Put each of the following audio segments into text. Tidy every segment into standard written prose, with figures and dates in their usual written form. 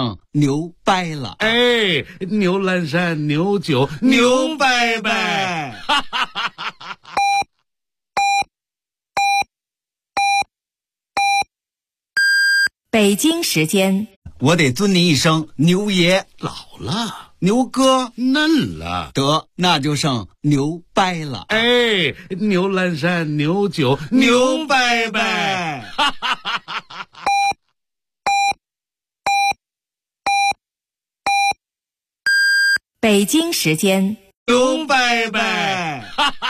剩牛掰了。 哎，牛栏山牛酒牛掰掰。 北京时间， 我得尊您一声牛爷。 老了， 牛哥嫩了， 得那就剩牛掰了。 哎，牛栏山牛酒牛掰掰。 北京时间， 牛掰掰。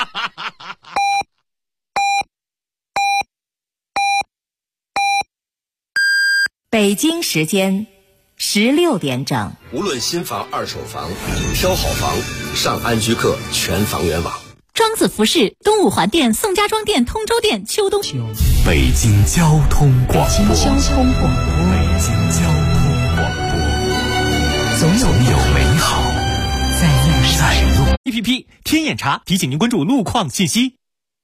北京时间16点整。 无论新房二手房，挑好房上安居客全房源网。 庄子服饰、东五环店、宋家庄店、通州店、秋冬。 北京交通广播。 北京交通广播。 北京交通广播。总有美好在路。 APP 天眼查提醒您关注路况信息。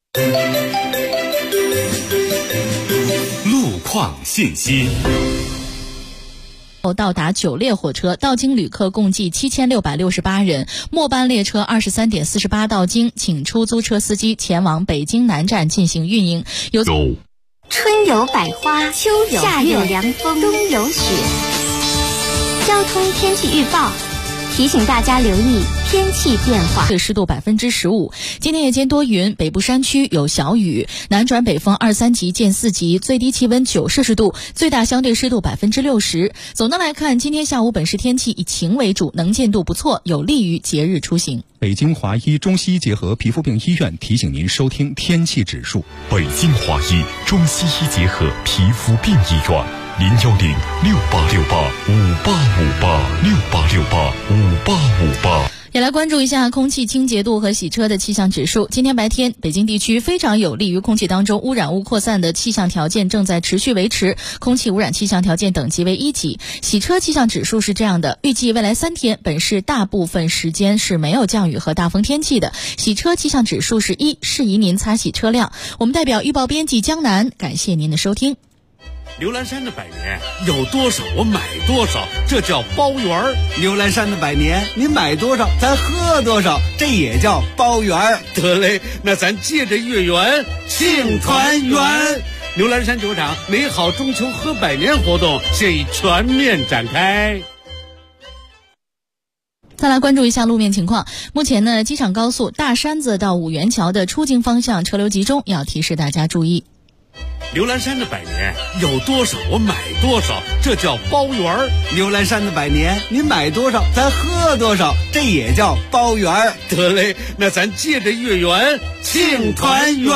路况信息。 到达9列火车到京旅客共计7668人，末班列车23点48到京，请出租车司机前往北京南站进行运营。 春有百花，秋有夏有凉风，冬有雪。交通天气预报提醒大家留意天气变化。 湿度15%。今天夜间多云，北部山区有小雨，南转北风2、3级见4级，最低气温9摄氏度，最大相对湿度60%。总的来看，今天下午本市天气以晴为主，能见度不错，有利于节日出行。 北京华医中西医结合皮肤病医院提醒您收听天气指数。 北京华医中西医结合皮肤病医院，0106868585858 也来关注一下空气清洁度和洗车的气象指数。今天白天，北京地区非常有利于空气当中污染物扩散的气象条件正在持续维持，空气污染气象条件等级为1级。洗车气象指数是这样的，预计未来3天，本市大部分时间是没有降雨和大风天气的。洗车气象指数是1，适宜您擦洗车辆。我们代表预报编辑江南，感谢您的收听。 牛栏山的百年有多少我买多少，这叫包圆儿。 牛栏山的百年，您买多少咱喝多少，这也叫包圆儿。 得嘞，那咱借着月圆庆团圆。牛栏山酒厂美好中秋喝百年活动现已全面展开。 再来关注一下路面情况。目前呢，机场高速大山子到五元桥的出京方向车流集中，要提示大家注意。 牛栏山的百年有多少我买多少，这叫包圆儿。 牛栏山的百年，您买多少咱喝多少，这也叫包圆儿。 得嘞，那咱借着月圆庆团圆。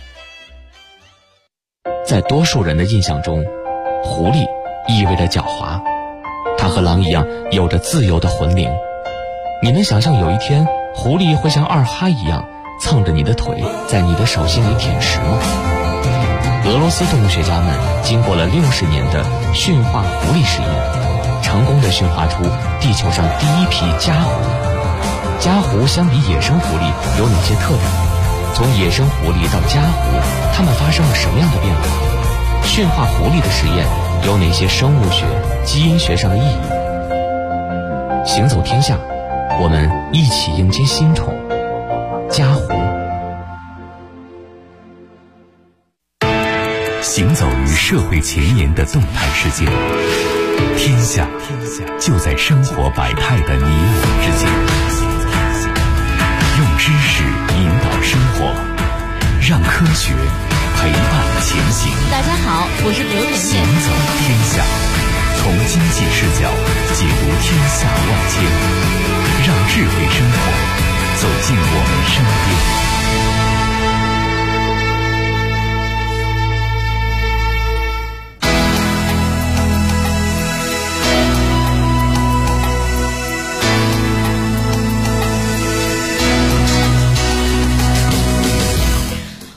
在多数人的印象中，狐狸意味着狡猾，它和狼一样有着自由的魂灵。你能想象有一天狐狸会像二哈一样蹭着你的腿，在你的手心里舔食吗？俄罗斯动物学家们经过了60年的驯化狐狸实验，成功地驯化出地球上第一批家狐。家狐相比野生狐狸有哪些特点？从野生狐狸到家狐，它们发生了什么样的变化？驯化狐狸的实验有哪些生物学、基因学上的意义？行走天下，我们一起迎接新宠家狐。 行走于社会前沿的动态世界，天下就在生活百态的你我之间。用知识引导生活，让科学陪伴前行。 大家好，我是刘晨行走天下，从经济视角解读天下万千，让智慧生活走进我们身边。 北京时间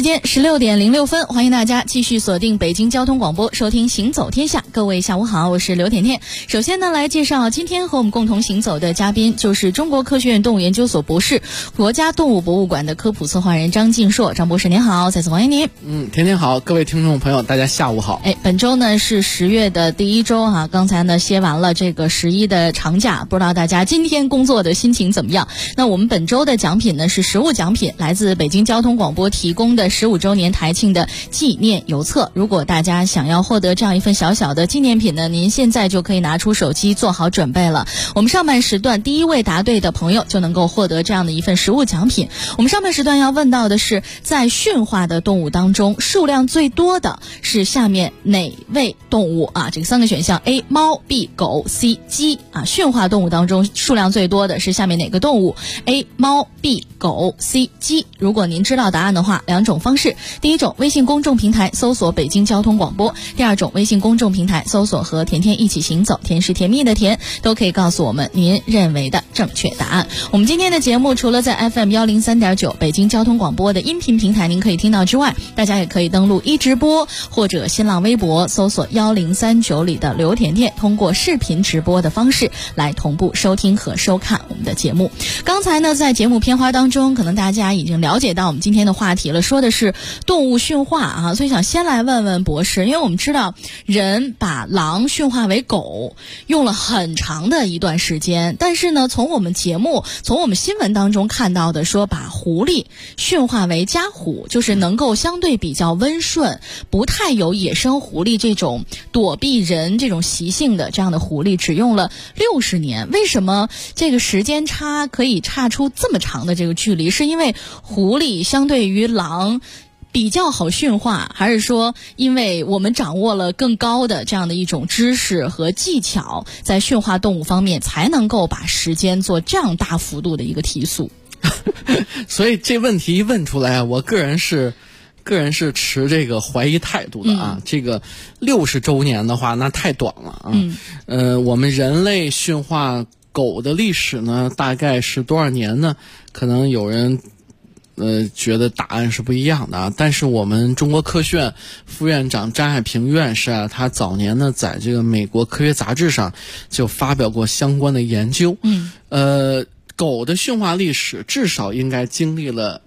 间16:06，欢迎大家继续锁定北京交通广播，收听《行走天下》。各位下午好，我是刘甜甜。首先呢，来介绍今天和我们共同行走的嘉宾，就是中国科学院动物研究所博士、国家动物博物馆的科普策划人张晋硕。张博士您好，再次欢迎您。 甜甜好，各位听众朋友，大家下午好。 本周呢是10月的第一周哈，刚才呢歇完了这个11的长假，不知道大家今天工作的心情怎么样？那我们本周的奖品呢是实物奖品，来自北京交通广播提供的15周年台庆的纪念邮册。如果大家想要获得这样一份小小的纪念品呢，您现在就可以拿出手机做好准备了。我们上半时段第一位答对的朋友就能够获得这样的一份实物奖品。我们上半时段要问到的是，在驯化的动物当中，数量最多的是下面哪位动物啊？这个3个选项 A 猫 B 狗 C 鸡啊。驯化动物当中数量最多的是下面哪个动物？ A 猫 B 狗 C 鸡。如果您知道答案的话，2种方式。第一种，微信公众平台搜索北京交通广播；第二种，微信公众平台搜索和甜甜一起行走，甜是甜蜜的甜，都可以告诉我们您认为的正确答案。我们今天的节目除了在 FM 103.9北京交通广播的音频平台您可以听到之外，大家也可以登录一直播或者新浪微博搜索1039里的刘甜甜，通过视频直播的方式来同步收听和收看我们的节目。刚才呢，在节目片花当中，可能大家已经了解到我们今天的话题了，说的是动物驯化啊，所以想先来问问博士，因为我们知道人把狼驯化为狗用了很长的一段时间，但是呢，从我们节目、从我们新闻当中看到的说把狐狸驯化为家虎，就是能够相对比较温顺，不太有野生狐狸这种躲避人这种习性的这样的狐狸，只用了60年。为什么这个时间差可以差出这么长的这个距离？是因为狐狸相对于狼比较好驯化，还是说因为我们掌握了更高的这样的一种知识和技巧，在驯化动物方面才能够把时间做这样大幅度的一个提速？ 所以这问题一问出来，我个人是持这个怀疑态度的啊。这个60周年的话，那太短了啊。我们人类驯化狗的历史呢，大概是多少年呢？可能有人觉得答案是不一样的啊。但是我们中国科学院副院长张海平院士啊，他早年呢在这个美国科学杂志上就发表过相关的研究。狗的驯化历史至少应该经历了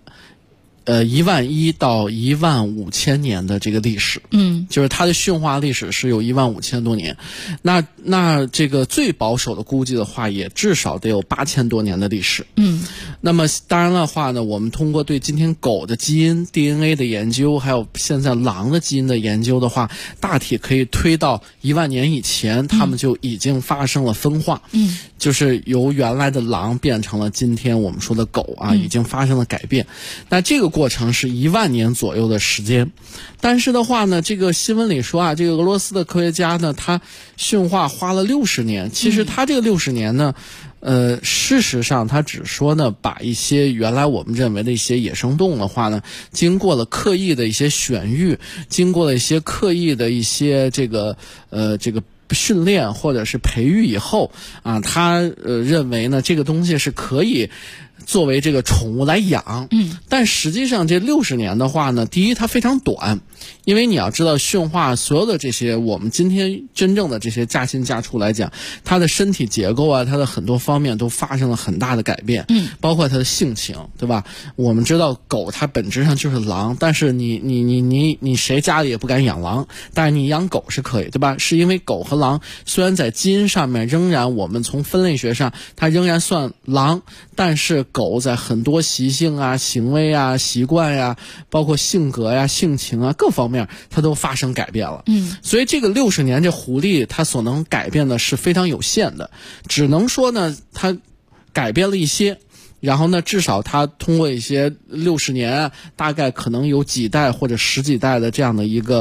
11000到15000年的这个历史。就是它的驯化历史是有15000多年。那这个最保守的估计的话，也至少得有8000多年的历史。那么当然的话呢，我们通过对今天狗的基因 DNA 的研究，还有现在狼的基因的研究的话，大体可以推到10000年以前，它们就已经发生了分化。就是由原来的狼变成了今天我们说的狗啊，已经发生了改变。那这个过程是10000年左右的时间。但是的话呢，这个新闻里说啊，这个俄罗斯的科学家呢，他驯化花了60年。其实他这个60年呢，事实上他只说呢，把一些原来我们认为的一些野生动物的话呢，经过了刻意的一些选育，经过了一些刻意的一些这个训练或者是培育以后啊，他认为呢，这个东西是可以作为这个宠物来养。但实际上这60年的话呢，第一它非常短，因为你要知道驯化所有的这些我们今天真正的这些家禽家畜来讲，它的身体结构啊，它的很多方面都发生了很大的改变。包括它的性情，对吧？我们知道狗它本质上就是狼，但是你谁家里也不敢养狼，但是你养狗是可以，对吧？是因为狗和狼虽然在基因上面仍然我们从分类学上它仍然算狼，但是狗在很多习性啊、行为啊、习惯呀，包括性格呀、性情啊各方面它都发生改变了。所以这个60年这狐狸它所能改变的是非常有限的，只能说呢它改变了一些，然后呢至少它通过一些60年大概可能有几代或者10几代的这样的一个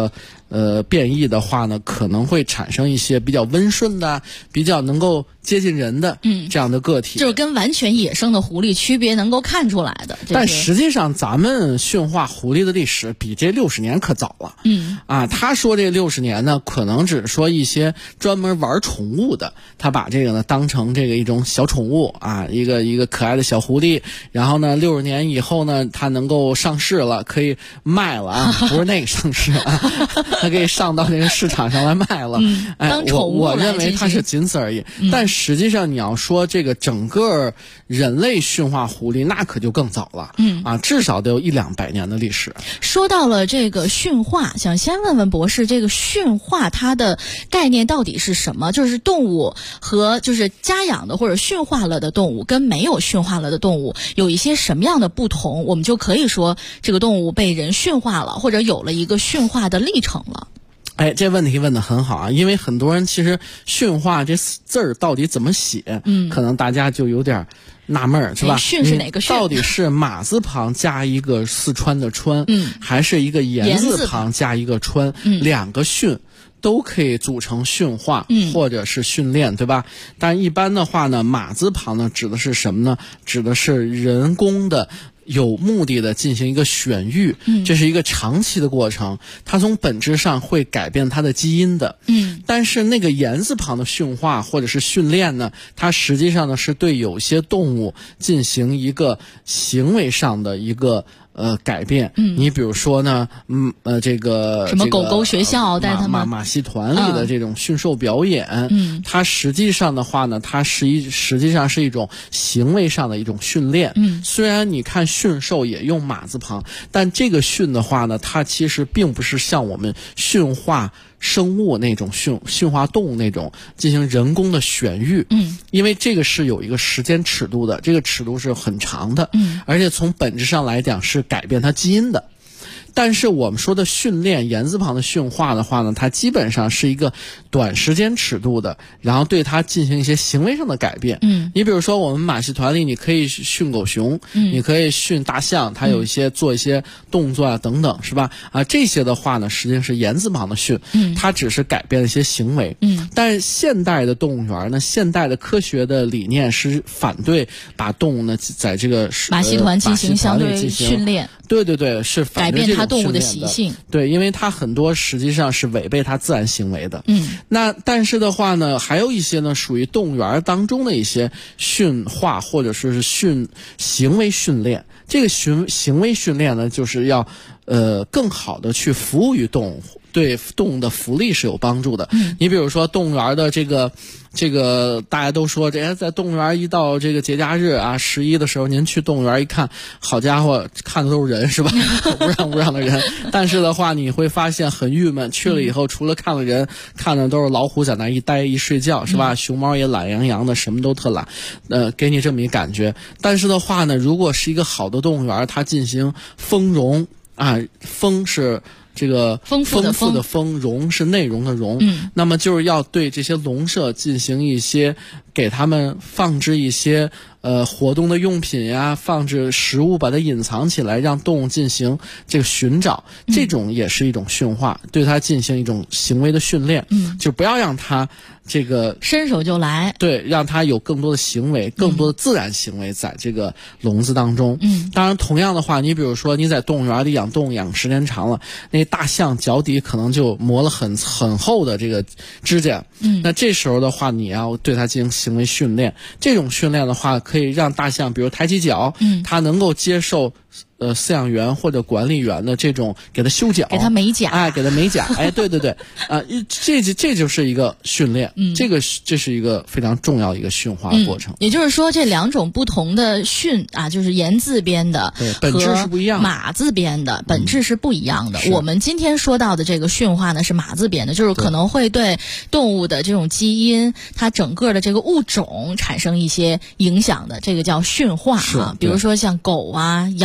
变异的话呢，可能会产生一些比较温顺的、比较能够接近人的这样的个体， 就是跟完全野生的狐狸区别能够看出来的。 但实际上，咱们驯化狐狸的历史比这60年可早了。他说这60年呢，可能只是说一些专门玩宠物的，他把这个呢当成这个一种小宠物啊，一个可爱的小狐狸。然后呢，60年以后呢，它能够上市了，可以卖了啊，不是那个上市啊，它可以上到这个市场上来卖了。 当宠物我认为它是仅此而已。但实际上，你要说这个整个人类驯化狐狸，那可就更早了。至少得有100-200年的历史。 说到了这个驯化，想先问问博士，这个驯化它的概念到底是什么？就是动物和就是家养的或者驯化了的动物跟没有驯化了的动物有一些什么样的不同？我们就可以说这个动物被人驯化了，或者有了一个驯化的历程了。 这问题问得很好啊，因为很多人其实驯化这字儿到底怎么写，可能大家就有点纳闷儿，是吧？ 驯是哪个驯？ 到底是马字旁加一个四川的川，还是一个言字旁加一个川？两个驯都可以组成驯化，或者是训练，对吧？但一般的话呢，马字旁呢指的是什么呢？指的是人工的有目的的进行一个选育，这是一个长期的过程，它从本质上会改变它的基因的。但是那个言字旁的驯化或者是训练呢，它实际上呢是对有些动物进行一个行为上的一个改变。你比如说呢，这个什么狗狗学校带他们马戏团里的这种驯兽表演，它实际上的话呢，它实际上是一种行为上的一种训练。虽然你看驯兽也用马字旁，但这个驯的话呢，它其实并不是像我们驯化生物那种驯化动物那种进行人工的选育，因为这个是有一个时间尺度的，这个尺度是很长的，而且从本质上来讲是改变它基因的。但是我们说的训练，言字旁的驯化的话呢，它基本上是一个短时间尺度的，然后对它进行一些行为上的改变。你比如说我们马戏团里，你可以训狗熊，你可以训大象，它有一些做一些动作啊等等，是吧？这些的话呢，实际上是言字旁的训，它只是改变了一些行为。但是现代的动物园呢，现代的科学的理念是反对把动物呢在这个马戏团进行相对训练。 对，是反对这种训练的，改变它动物的习性。 对，因为它很多实际上是违背它自然行为的。但是的话呢，还有一些呢属于动物园当中的一些驯化或者说是行为训练。这个行为训练呢，就是要更好的去服务于动物，对动物的福利是有帮助的。你比如说动物园的这个大家都说在动物园一到这个节假日啊，11的时候您去动物园一看，好家伙，看的都是人，是吧？乌让的人。但是的话你会发现很郁闷，去了以后除了看了人，看的都是老虎在那一待一睡觉，是吧？熊猫也懒洋洋的，什么都特懒，给你这么一感觉。但是的话呢，如果是一个好的动物园，它进行丰容啊，丰是这个丰富的丰，容是内容的容，那么就是要对这些笼舍进行一些，给他们放置一些活动的用品呀，放置食物，把它隐藏起来，让动物进行这个寻找，这种也是一种驯化，对它进行一种行为的训练，就不要让它这个伸手就来， 对，让它有更多的行为，更多的自然行为在这个笼子当中。当然同样的话，你比如说你在动物园里养动物养时间长了，那大象脚底可能就磨了很厚的这个指甲，那这时候的话你要对它进行行为训练，这种训练的话可以让大象比如抬起脚，它能够接受饲养员或者管理员的这种给它修脚， 给它美甲， 给它美甲，对，这就是一个训练，这是一个非常重要的一个驯化的过程。 也就是说，这两种不同的训啊，就是言字边的， 本质是不一样的； 马字边的本质是不一样的。我们今天说到的这个驯化呢，是马字边的，就是可能会对动物的这种基因，它整个的这个物种产生一些影响的，这个叫驯化啊。比如说像狗啊、羊啊。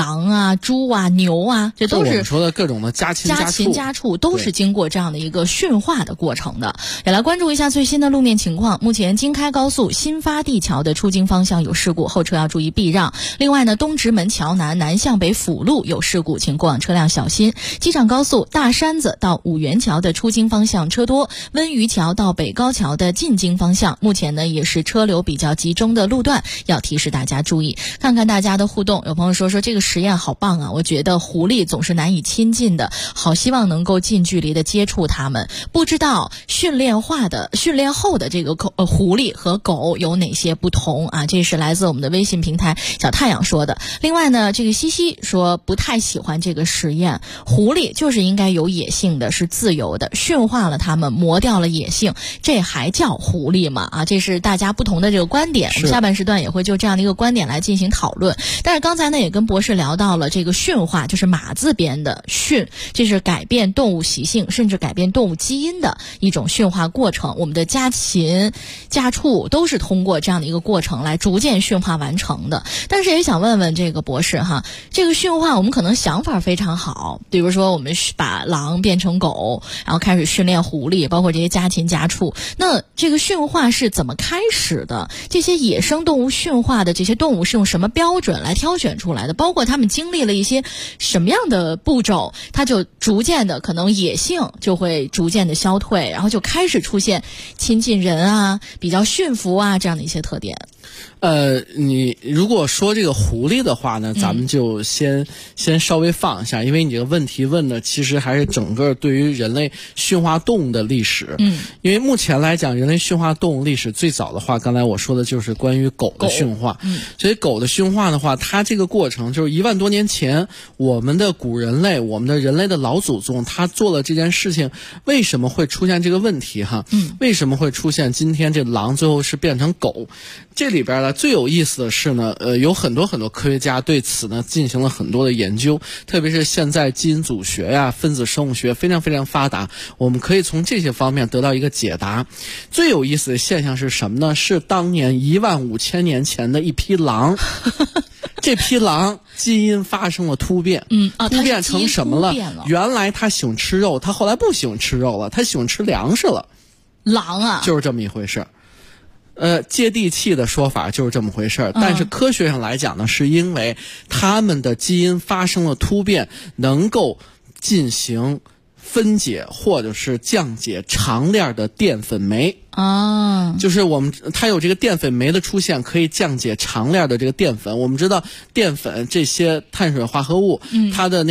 啊、猪啊、牛啊，这都是我们说的各种的家禽家畜，都是经过这样的一个驯化的过程的。也来关注一下最新的路面情况。目前京开高速新发地桥的出京方向有事故，后车要注意避让。另外呢，东直门桥南向北辅路有事故，请过往车辆小心。机场高速大山子到五元桥的出京方向车多，温榆桥到北高桥的进京方向目前呢也是车流比较集中的路段，要提示大家注意。看看大家的互动，有朋友说这个实验好棒啊，我觉得狐狸总是难以亲近的，好希望能够近距离的接触它们。不知道训练后的这个狐狸和狗有哪些不同啊？这是来自我们的微信平台小太阳说的。另外呢，这个西西说不太喜欢这个实验，狐狸就是应该有野性的，是自由的，驯化了它们，磨掉了野性，这还叫狐狸吗？啊，这是大家不同的这个观点，我们下半时段也会就这样的一个观点来进行讨论。但是刚才呢也跟博士聊到了这个驯化，就是马字边的驯，这是改变动物习性甚至改变动物基因的一种驯化过程。我们的家禽家畜都是通过这样的一个过程来逐渐驯化完成的。但是也想问问这个博士哈，这个驯化我们可能想法非常好，比如说我们把狼变成狗，然后开始训练狐狸，包括这些家禽家畜，那这个驯化是怎么开始的？这些野生动物驯化的这些动物是用什么标准来挑选出来的？包括他们经历了一些什么样的步骤，它就逐渐的可能野性就会逐渐的消退，然后就开始出现亲近人啊、比较驯服啊这样的一些特点。 你如果说这个狐狸的话呢，咱们就先稍微放一下，因为你这个问题问的其实还是整个对于人类驯化动物的历史。因为目前来讲，人类驯化动物历史最早的话，刚才我说的就是关于狗的驯化。所以狗的驯化的话，它这个过程就是1万多年前，我们的古人类，我们的人类的老祖宗，他做了这件事情，为什么会出现这个问题哈？为什么会出现今天这狼最后是变成狗？这里边呢最有意思的是呢，有很多科学家对此呢进行了很多的研究，特别是现在基因组学呀、分子生物学非常非常发达，我们可以从这些方面得到一个解答。最有意思的现象是什么呢？是当年15000年前的一批狼，这批狼基因发生了突变，突变成什么了？原来它喜欢吃肉，它后来不喜欢吃肉了，它喜欢吃粮食了。 狼啊， 就是这么一回事。接地气的说法就是这么回事，但是科学上来讲呢，是因为它们的基因发生了突变，能够进行分解或者是降解长链的淀粉酶啊，就是它有这个淀粉酶的出现，可以降解长链的这个淀粉。我们知道淀粉这些碳水化合物，它的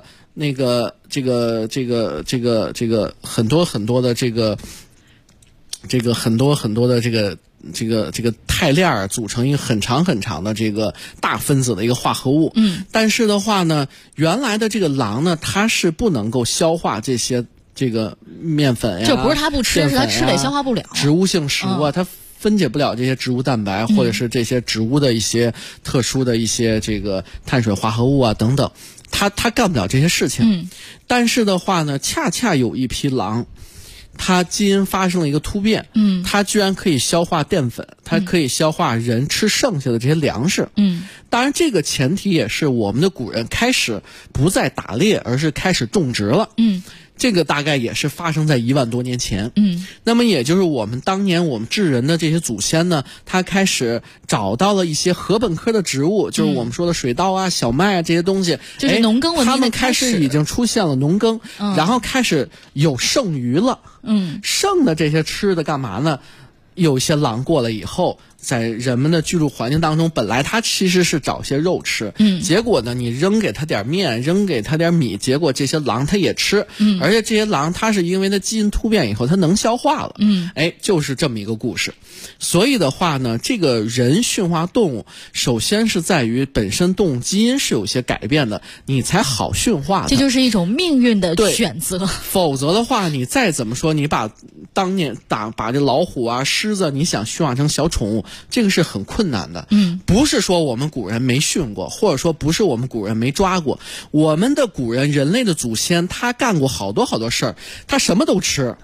很多的这个肽链组成一个很长的这个大分子的一个化合物。但是的话呢，原来的这个狼呢，它是不能够消化这些这个面粉呀， 就不是它不吃，是它吃了也消化不了。 植物性食物啊，它分解不了这些植物蛋白，或者是这些植物的一些特殊的一些这个碳水化合物啊等等，它干不了这些事情。但是的话呢，恰恰有一批狼，它基因发生了一个突变，它居然可以消化淀粉，它可以消化人吃剩下的这些粮食。当然这个前提也是我们的古人开始不再打猎，而是开始种植了。这个大概也是发生在1万多年前。那么也就是我们当年我们智人的这些祖先呢，他开始找到了一些禾本科的植物，就是我们说的水稻啊、小麦啊这些东西， 就是农耕文明的他们开始已经出现了农耕，然后开始有剩余了。剩的这些吃的干嘛呢？有一些狼过来以后，在人们的居住环境当中，本来它其实是找些肉吃，结果呢，你扔给它点面，扔给它点米，结果这些狼它也吃，而且这些狼它是因为它基因突变以后，它能消化了，就是这么一个故事。所以的话呢，这个人驯化动物，首先是在于本身动物基因是有些改变的，你才好驯化它。 这就是一种命运的选择。 否则的话，你再怎么说，你把当年把这老虎啊、狮子，你想驯化成小宠物，这个是很困难的。不是说我们古人没驯过，或者说不是我们古人没抓过，我们的古人人类的祖先他干过好多事儿，他什么都吃。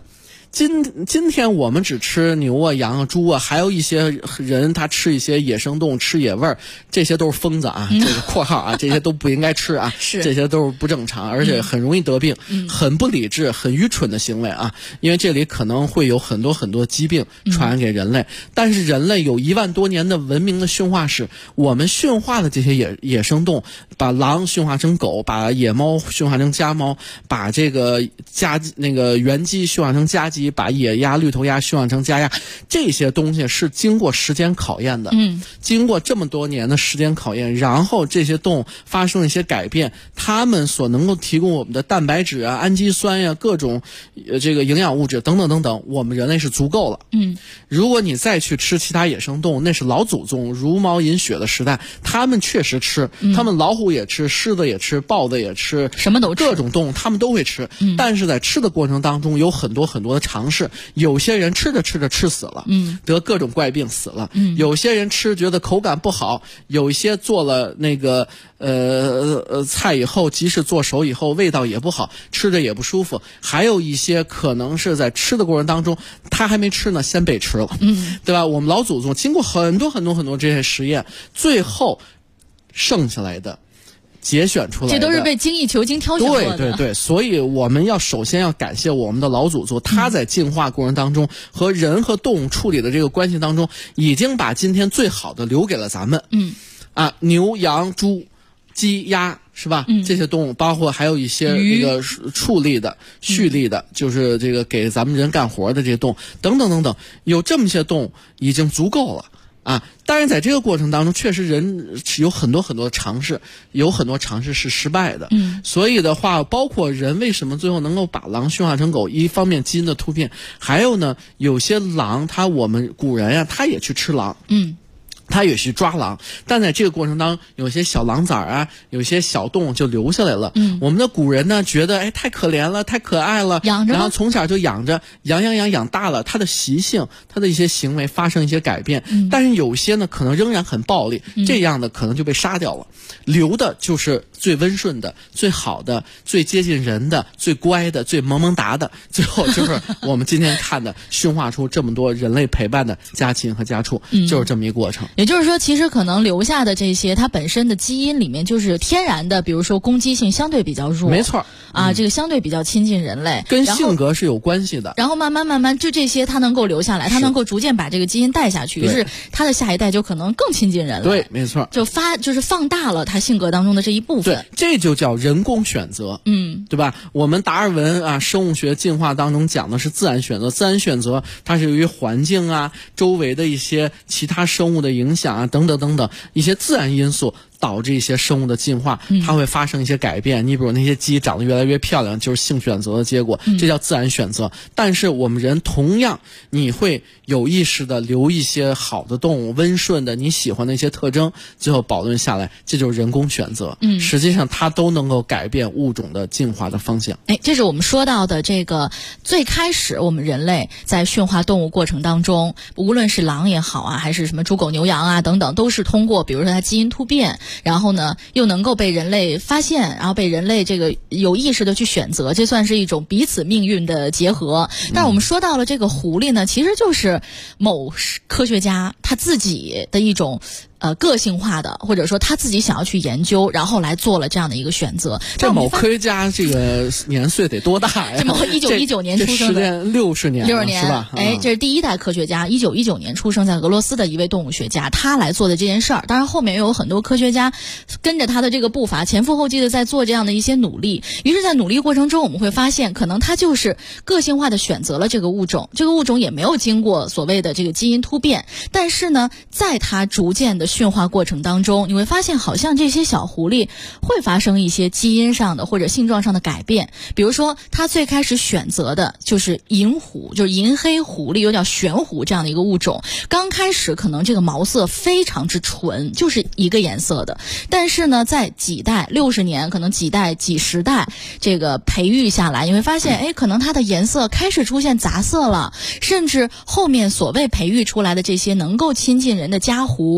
今天我们只吃牛啊、羊啊、猪啊，还有一些人他吃一些野生动物、吃野味儿，这些都是疯子啊，这个括号啊，这些都不应该吃啊，这些都是不正常，而且很容易得病，很不理智、很愚蠢的行为啊，因为这里可能会有很多很多疾病传染给人类。但是人类有1万多年的文明的驯化史，我们驯化的这些野生动物，把狼驯化成狗，把野猫驯化成家猫，把这个原鸡驯化成家鸡，把野鸭、绿头鸭驯化成家鸭，这些东西是经过时间考验的，经过这么多年的时间考验，然后这些动物发生了一些改变，它们所能够提供我们的蛋白质啊、氨基酸呀、各种这个营养物质等等等等，我们人类是足够了。如果你再去吃其他野生动物，那是老祖宗茹毛饮血的时代，他们确实吃，他们老虎也吃，狮子也吃，豹子也吃， 什么都吃， 各种动物他们都会吃。但是在吃的过程当中有很多很多的尝试，有些人吃着吃着吃死了，得各种怪病死了，有些人吃觉得口感不好，有一些做了那个菜以后，即使做熟以后味道也不好，吃着也不舒服，还有一些可能是在吃的过程当中他还没吃呢先被吃了，对吧？我们老祖宗经过很多很多很多这些实验，最后剩下来的节选出来的， 这都是被精益求精挑选过的。 对对对，所以我们首先要感谢我们的老祖宗，他在进化过程当中和人和动物处理的这个关系当中，已经把今天最好的留给了咱们。牛、羊、猪、鸡、鸭，是吧？这些动物，包括还有一些那个畜力的、畜力的，就是这个给咱们人干活的这些动物，等等等等，有这么些动物已经足够了。当然在这个过程当中，确实人有很多很多的尝试，有很多尝试是失败的。所以的话，包括人为什么最后能够把狼驯化成狗，一方面基因的突变，还有呢，有些狼我们古人呀，他也去吃狼。他也去抓狼，但在这个过程当中，有些小狼崽啊，有些小动物就留下来了。我们的古人呢，觉得太可怜了，太可爱了， 养着， 然后从小就养着，养大了，他的习性，他的一些行为发生一些改变。但是有些呢，可能仍然很暴力，这样的可能就被杀掉了。留的就是最温顺的、最好的、最接近人的、最乖的、最萌萌哒的，最后就是我们今天看的驯化出这么多人类陪伴的家禽和家畜，就是这么一过程。 也就是说，其实可能留下的这些，它本身的基因里面就是天然的，比如说攻击性相对比较弱， 没错这个相对比较亲近人类， 跟性格是有关系的。 然后慢慢，就这些它能够留下来，它能够逐渐把这个基因带下去，于是它的下一代就可能更亲近人了。 对，没错， 就是放大了它性格当中的这一部分。 对，这就叫人工选择，对吧？我们达尔文生物学进化当中讲的是自然选择，自然选择它是由于环境周围的一些其他生物的影响等等等等一些自然因素导致一些生物的进化，它会发生一些改变。你比如那些鸡长得越来越漂亮，就是性选择的结果，这叫自然选择。但是我们人同样，你会有意识的留一些好的动物、温顺的你喜欢的一些特征，最后保存下来，这就是人工选择。实际上它都能够改变物种的进化的方向。 这是我们说到的这个最开始我们人类在驯化动物过程当中，无论是狼也好还是什么猪狗牛羊等等，都是通过比如说它基因突变，然后呢又能够被人类发现，然后被人类这个有意识的去选择，这算是一种彼此命运的结合。但是我们说到了这个狐狸呢，其实就是某科学家他自己的一种个性化的，或者说他自己想要去研究，然后来做了这样的一个选择。 这某科学家这个年岁得多大呀？ 这某1919年出生的 ，60年是吧？ 这是第一代科学家，1919年出生在俄罗斯的一位动物学家，他来做的这件事儿。当然后面也有很多科学家跟着他的这个步伐，前赴后继的在做这样的一些努力。于是在努力过程中，我们会发现，可能他就是个性化的选择了这个物种，这个物种也没有经过所谓的这个基因突变，但是呢，在他逐渐的驯化过程当中，你会发现好像这些小狐狸会发生一些基因上的或者性状上的改变。比如说他最开始选择的就是银狐，就是银黑狐狸，又叫玄狐这样的一个物种。刚开始可能这个毛色非常之纯，就是一个颜色的，但是呢在几代60年可能几代几十代这个培育下来，你会发现可能它的颜色开始出现杂色了，甚至后面所谓培育出来的这些能够亲近人的家狐，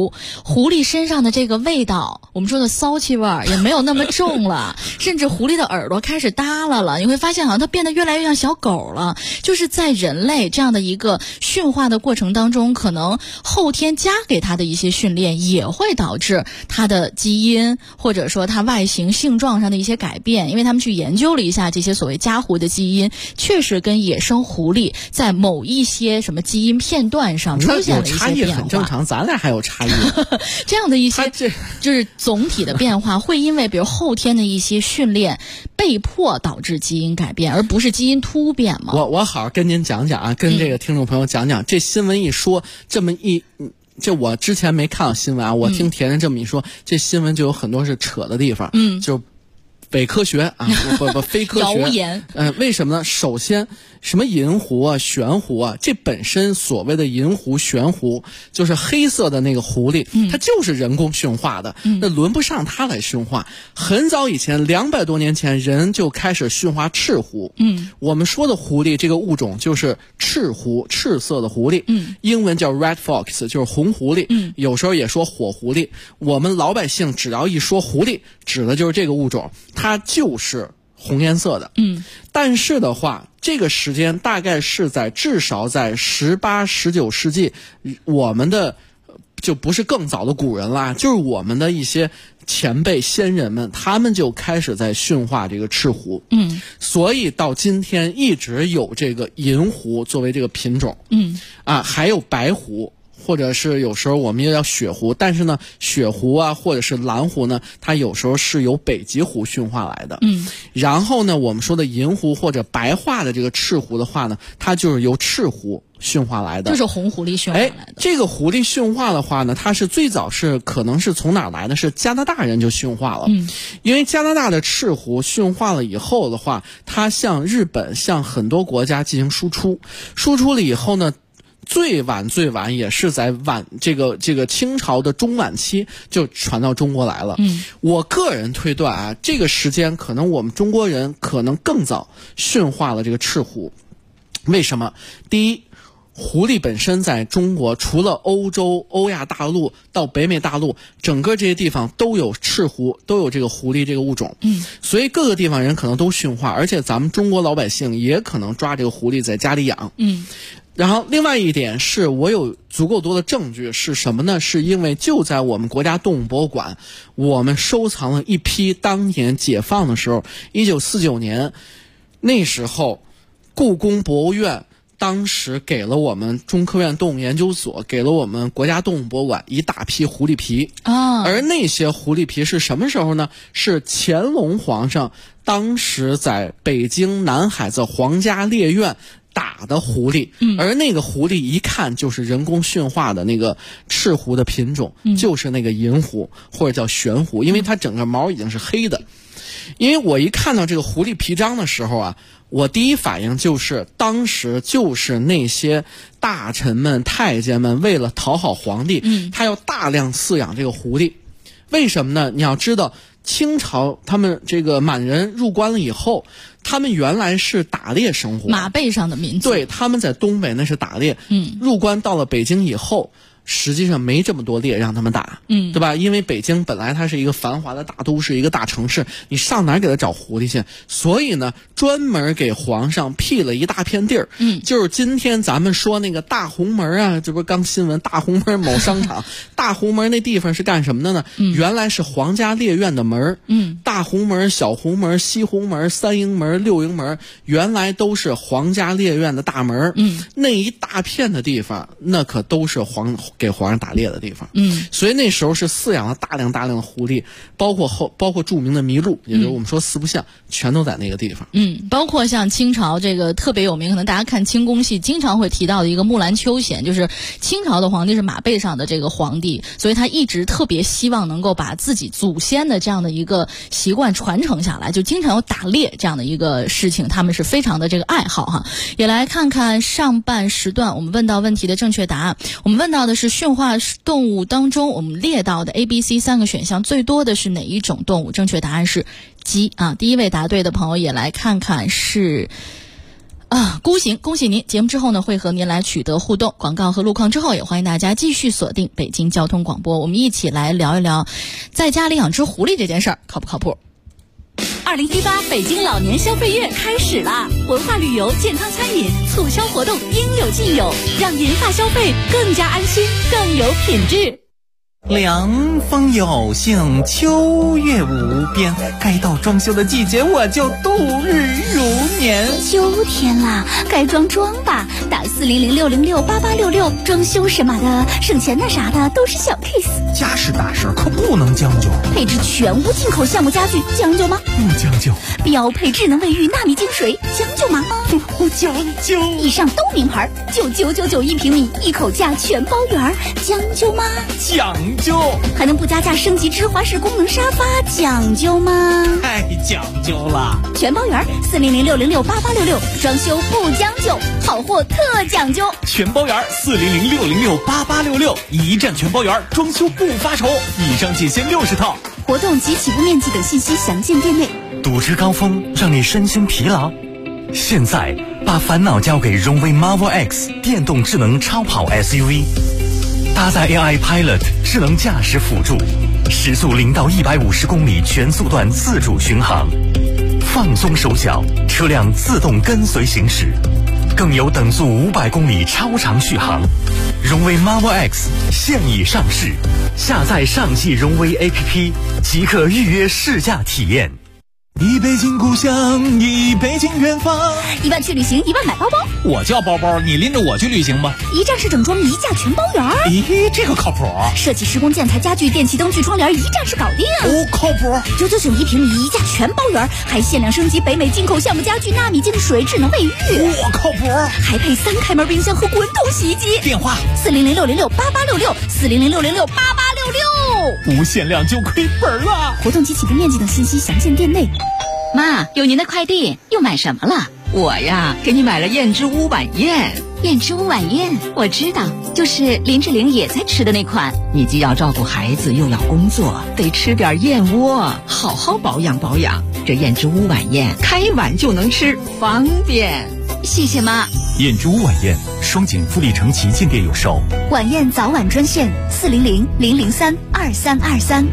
狐狸身上的这个味道，我们说的骚气味儿也没有那么重了，甚至狐狸的耳朵开始耷拉了，你会发现好像它变得越来越像小狗了。就是在人类这样的一个驯化的过程当中，可能后天加给它的一些训练也会导致它的基因或者说它外形性状上的一些改变。因为他们去研究了一下这些所谓家狐的基因，确实跟野生狐狸在某一些什么基因片段上出现了一些变化。 差异很正常，咱俩还有差异。 这样的一些就是总体的变化会因为比如后天的一些训练被迫导致基因改变，而不是基因突变吗？ 我好好跟您讲讲啊，跟这个听众朋友讲讲，这新闻一说这我之前没看到新闻啊，我听田人这么一说，这新闻就有很多是扯的地方，就伪科学啊，不非科学谣言。 为什么呢？首先，什么银狐啊、玄狐啊，这本身所谓的银狐、玄狐，就是黑色的那个狐狸，它就是人工驯化的，那轮不上它来驯化。很早以前，200多年前，人就开始驯化赤狐。我们说的狐狸这个物种就是赤狐，赤色的狐狸。英文叫 red fox， 就是红狐狸。有时候也说火狐狸。我们老百姓只要一说狐狸，指的就是这个物种。它就是红颜色的，但是的话，这个时间大概是至少在18、19世纪，我们的就不是更早的古人啦，就是我们的一些前辈先人们，他们就开始在驯化这个赤狐，所以到今天一直有这个银狐作为这个品种，还有白狐。或者是有时候我们也叫雪狐，但是呢，雪狐啊，或者是蓝狐呢，它有时候是由北极狐驯化来的。然后呢，我们说的银狐或者白化的这个赤狐的话呢，它就是由赤狐驯化来的， 就是红狐狸驯化来的。 这个狐狸驯化的话呢，它是最早是可能是从哪来的？是加拿大人就驯化了。因为加拿大的赤狐驯化了以后的话，它向日本、向很多国家进行输出，输出了以后呢。最晚也是在这个清朝的中晚期就传到中国来了。我个人推断啊，这个时间可能我们中国人可能更早驯化了这个赤狐。为什么？第一，狐狸本身在中国，除了欧洲、欧亚大陆到北美大陆，整个这些地方都有赤狐，都有这个狐狸这个物种。所以各个地方人可能都驯化，而且咱们中国老百姓也可能抓这个狐狸在家里养。然后另外一点是我有足够多的证据，是什么呢？是因为就在我们国家动物博物馆，我们收藏了一批当年解放的时候，1949年，那时候故宫博物院当时给了我们中科院动物研究所，给了我们国家动物博物馆一大批狐狸皮。而那些狐狸皮是什么时候呢？是乾隆皇上当时在北京南海子皇家猎院打的狐狸，而那个狐狸一看就是人工驯化的那个赤狐的品种，就是那个银狐或者叫玄狐，因为它整个毛已经是黑的。因为我一看到这个狐狸皮章的时候啊，我第一反应就是当时就是那些大臣们、太监们为了讨好皇帝，他要大量饲养这个狐狸。为什么呢？你要知道，清朝他们这个满人入关了以后，他们原来是打猎生活， 马背上的民族。 对，他们在东北那是打猎。入关到了北京以后，实际上没这么多猎让他们打，对吧？因为北京本来它是一个繁华的大都市，一个大城市，你上哪儿给他找狐狸去？所以呢，专门给皇上辟了一大片地儿，就是今天咱们说那个大红门啊，这不是刚新闻大红门某商场，大红门那地方是干什么的呢？原来是皇家猎院的门，大红门、小红门、西红门、三营门、六营门，原来都是皇家猎院的大门，那一大片的地方，那可都是给皇上打猎的地方。所以那时候是饲养了大量的狐狸，包括著名的麋鹿，也就是我们说四不像，全都在那个地方。 包括像清朝这个特别有名，可能大家看清宫戏经常会提到的一个木兰秋显，就是清朝的皇帝是马背上的这个皇帝，所以他一直特别希望能够把自己祖先的这样的一个习惯传承下来，就经常有打猎这样的一个事情，他们是非常的这个爱好哈。也来看看上半时段我们问到问题的正确答案。我们问到的是驯化动物当中，我们列到的 A、B、C 3个选项最多的是哪一种动物？正确答案是鸡啊！第一位答对的朋友也来看看是恭喜您！节目之后呢，会和您来取得互动。广告和路况之后，也欢迎大家继续锁定北京交通广播，我们一起来聊一聊在家里养只狐狸这件事儿靠不靠谱。 2018北京老年消费月开始啦！文化旅游、健康餐饮促销活动应有尽有，让银发消费更加安心、更有品质。 凉风有幸，秋月无边，该到装修的季节，我就度日如年。 秋天啦，该装吧，打400-606-8866，装修什么的，省钱的啥的都是小 case。 家事大事可不能将就， 配置全屋进口橡木家具，将就吗？ 不将就。 标配智能卫浴纳米净水，将就吗？ 不将就。 以上都名牌，999一平米，一口价全包圆，将就吗？ 讲究。 还能不加价升级芝华士功能沙发，讲究吗？ 太讲究了。 全包圆，400-606-8866，装修不将就，好货特讲究。 全包圆，400-606-8866，一站全包圆，装修不发愁。以上仅限60套。 活动及起步面积等信息详见店内。 堵车高峰让你身心疲劳，现在把烦恼交给荣威 Marvel X 电动智能超跑 SUV， 搭载 AI Pilot 智能驾驶辅助，时速0到150公里全速段自主巡航，放松手脚，车辆自动跟随行驶，更有等速500公里超长续航。荣威 Marvel X 现已上市，下载上汽荣威 APP 即可预约试驾体验。 一北京故乡，一北京远方。 1万去旅行，1万买包包。 我叫包包，你拎着我去旅行吧。 一站式整装，一价全包圆。 咦，这个靠谱。 设计施工建材家具电器灯具窗帘，一站式搞定。 哦，靠谱。 999一平米，一价全包圆，还限量升级北美进口橡木家具纳米净水智能卫浴。 哇，靠谱。 还配3开门冰箱和滚筒洗衣机。 电话 400-606-8866，400-606-8866。 无限量就亏本了。 活动及起步面积等信息详见店内。 妈，有您的快递，又买什么了？我呀，给你买了燕之屋晚宴。 燕之屋晚宴，我知道，就是林志玲也在吃的那款。 你既要照顾孩子，又要工作，得吃点燕窝，好好保养保养。这燕之屋晚宴，开碗就能吃，方便。 谢谢妈。 燕之屋晚宴，双井富力城旗舰店有售。 晚宴早晚专线400-003-2323。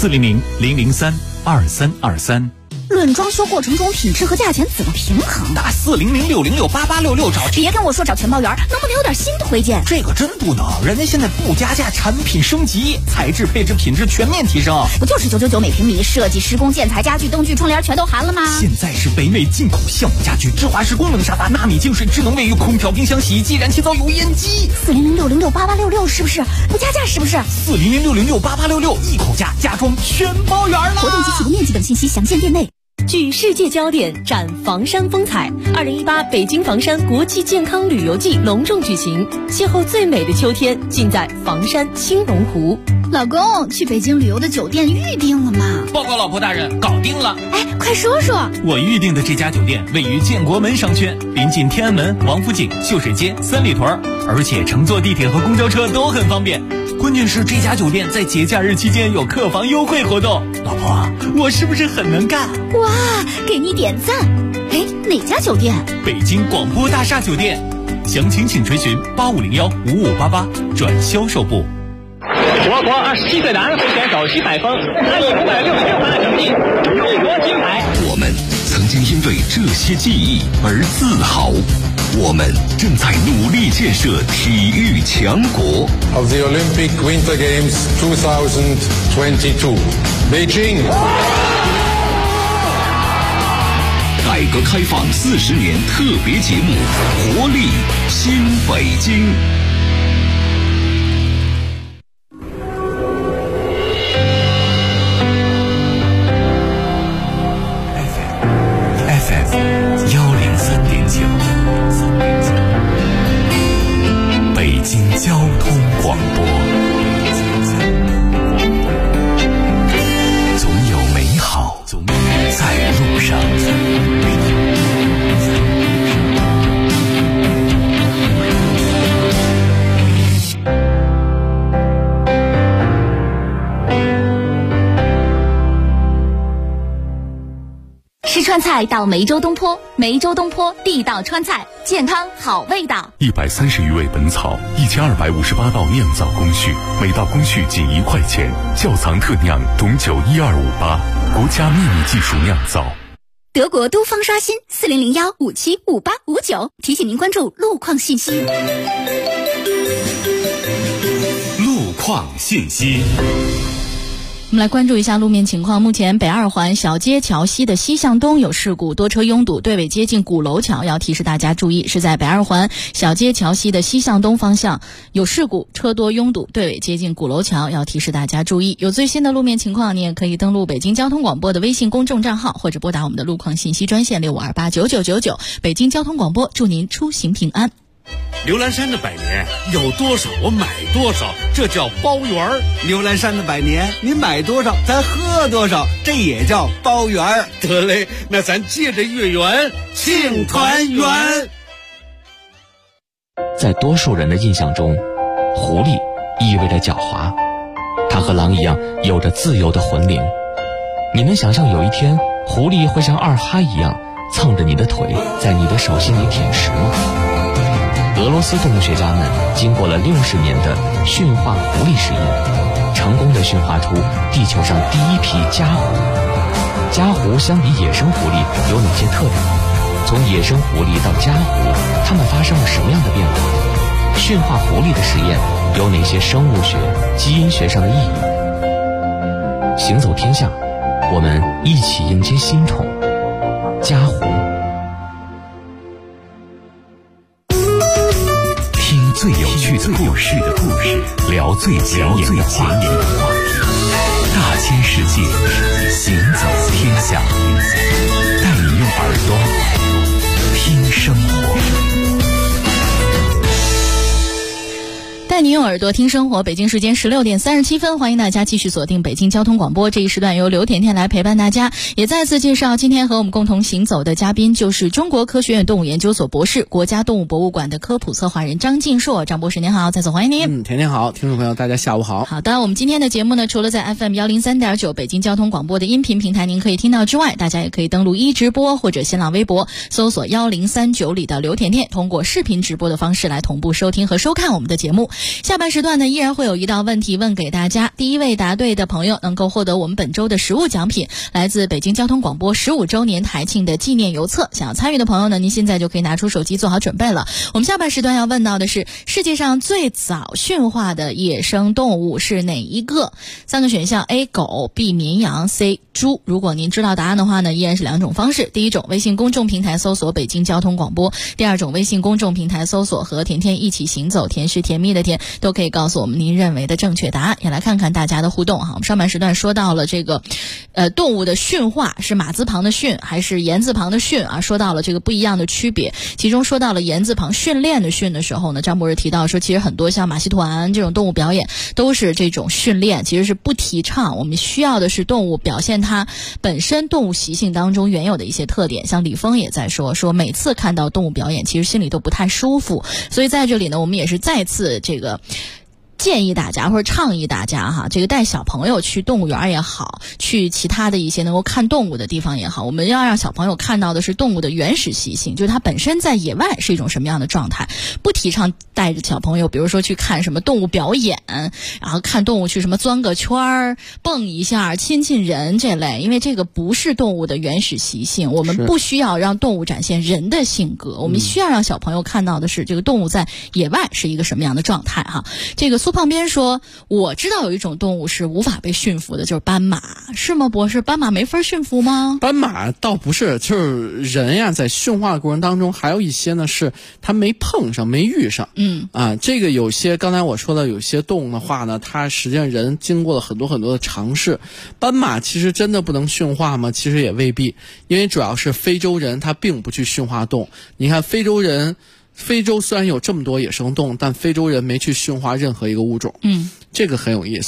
400-003-2323。 论装修过程中品质和价钱怎么平衡？ 打400-606-8866找。 别跟我说找全包圆，能不能有点新的推荐？ 这个真不能，人家现在不加价，产品升级，材质配置品质全面提升。 不就是999每平米，设计施工建材家具灯具窗帘全都含了吗？ 现在是北美进口橡木家具、芝华士功能沙发、纳米净水、智能卫浴、空调、冰箱、洗衣机、燃气灶、油烟机。 400-606-8866是不是？不加价是不是 ？400-606-8866，一口价，家装全包圆了。 活动及起步面积等信息详见店内。 聚世界焦点，展房山风采。2018北京房山国际健康旅游季隆重举行，邂逅最美的秋天，尽在房山青龙湖。 老公，去北京旅游的酒店预定了吗？ 报告老婆大人，搞定了。 哎，快说说。 我预定的这家酒店位于建国门商圈，临近天安门、王府井、秀水街、三里屯，而且乘坐地铁和公交车都很方便。关键是这家酒店在节假日期间有客房优惠活动。老婆，我是不是很能干？ 哇，给你点赞。哎，哪家酒店？ 北京广播大厦酒店。详情请垂询8501-5588转销售部。 我国27岁男候选手徐海峰，他以566分的成绩入夺金牌。 我们曾经因为这些记忆而自豪，我们正在努力建设体育强国。 Of the Olympic Winter Games 2022, Beijing. 改革开放40年特别节目，活力新北京。 北京交通广播，总有美好在路上。 川菜到梅州东坡，梅州东坡地道川菜，健康好味道。 130余味本草，1258道酿造工序，每道工序仅1块钱。窖藏特酿董酒1258，国家秘密技术酿造。 德国都方刷新4001575859，提醒您关注路况信息。 路况信息。 我们来关注一下路面情况。目前北二环小街桥西的西向东有事故，多车拥堵，队尾接近鼓楼桥，要提示大家注意。是在北二环小街桥西的西向东方向有事故，车多拥堵，队尾接近鼓楼桥，要提示大家注意。有最新的路面情况，你也可以登录北京交通广播的微信公众账号，或者拨打我们的路况信息专线65289999。北京交通广播祝您出行平安。 刘兰山的百年有多少我买多少，这叫包圆儿。 刘兰山的百年您买多少咱喝多少，这也叫包圆儿。 得嘞，那咱借着月圆庆团圆。 在多数人的印象中，狐狸意味着狡猾，它和狼一样有着自由的魂灵。你能想象有一天狐狸会像二哈一样蹭着你的腿，在你的手心里舔食吗？俄罗斯动物学家们经过了60年的驯化狐狸实验，成功地驯化出地球上第一批家狐。家狐相比野生狐狸有哪些特点？从野生狐狸到家狐，它们发生了什么样的变化？驯化狐狸的实验有哪些生物学、基因学上的意义？行走天下，我们一起迎接新宠家狐。 最有趣的故事，聊最前沿的话题，大千世界，行走天下，带你用耳朵听生活。 带你用耳朵听生活。北京时间16点37分，欢迎大家继续锁定北京交通广播。这一时段由刘甜甜来陪伴大家，也再次介绍今天和我们共同行走的嘉宾，就是中国科学院动物研究所博士、国家动物博物馆的科普策划人张晋硕。张博士您好，再次欢迎您。 甜甜好，听众朋友大家下午好。 好的，我们今天的节目呢，除了在 FM 103.9北京交通广播的音频平台您可以听到之外，大家也可以登录直播或者新浪微博搜索1039里的刘甜甜，通过视频直播的方式来同步收听和收看我们的节目。下半时段呢，依然会有一道问题问给大家，第一位答对的朋友能够获得我们本周的实物奖品，来自北京交通广播15周年台庆的纪念邮册。想要参与的朋友呢，您现在就可以拿出手机做好准备了。我们下半时段要问到的是，世界上最早驯化的野生动物是哪一个？3个选项 A 狗， B 绵羊， C 猪。如果您知道答案的话呢，依然是2种方式。第一种，微信公众平台搜索北京交通广播；第二种，微信公众平台搜索和甜甜一起行走，甜是甜蜜的甜，都可以告诉我们您认为的正确答案。也来看看大家的互动哈。我们上半时段说到了这个动物的驯化是马字旁的驯还是言字旁的驯啊，说到了这个不一样的区别。其中说到了言字旁训练的训的时候呢，张博士提到说，其实很多像马戏团这种动物表演都是这种训练，其实是不提倡。我们需要的是动物表现它本身动物习性当中原有的一些特点。像李峰也在说每次看到动物表演其实心里都不太舒服。所以在这里呢，我们也是再次这个建议大家或者倡议大家哈，这个带小朋友去动物园也好，去其他的一些能够看动物的地方也好，我们要让小朋友看到的是动物的原始习性，就是它本身在野外是一种什么样的状态。不提倡带着小朋友比如说去看什么动物表演，然后看动物去什么钻个圈儿、蹦一下、亲近人这类，因为这个不是动物的原始习性。我们不需要让动物展现人的性格，我们需要让小朋友看到的是这个动物在野外是一个什么样的状态哈。这个苏胖边说，我知道有一种动物是无法被驯服的，就是斑马，是吗博士？斑马没法驯服吗？ 斑马倒不是，就是人呀在驯化的过程当中还有一些呢是它没碰上没遇上。这个有些刚才我说的有些动物的话呢，它实际上人经过了很多的尝试。斑马其实真的不能驯化吗？其实也未必，因为主要是非洲人他并不去驯化动。你看非洲虽然有这么多野生动物，但非洲人没去驯化任何一个物种。这个很有意思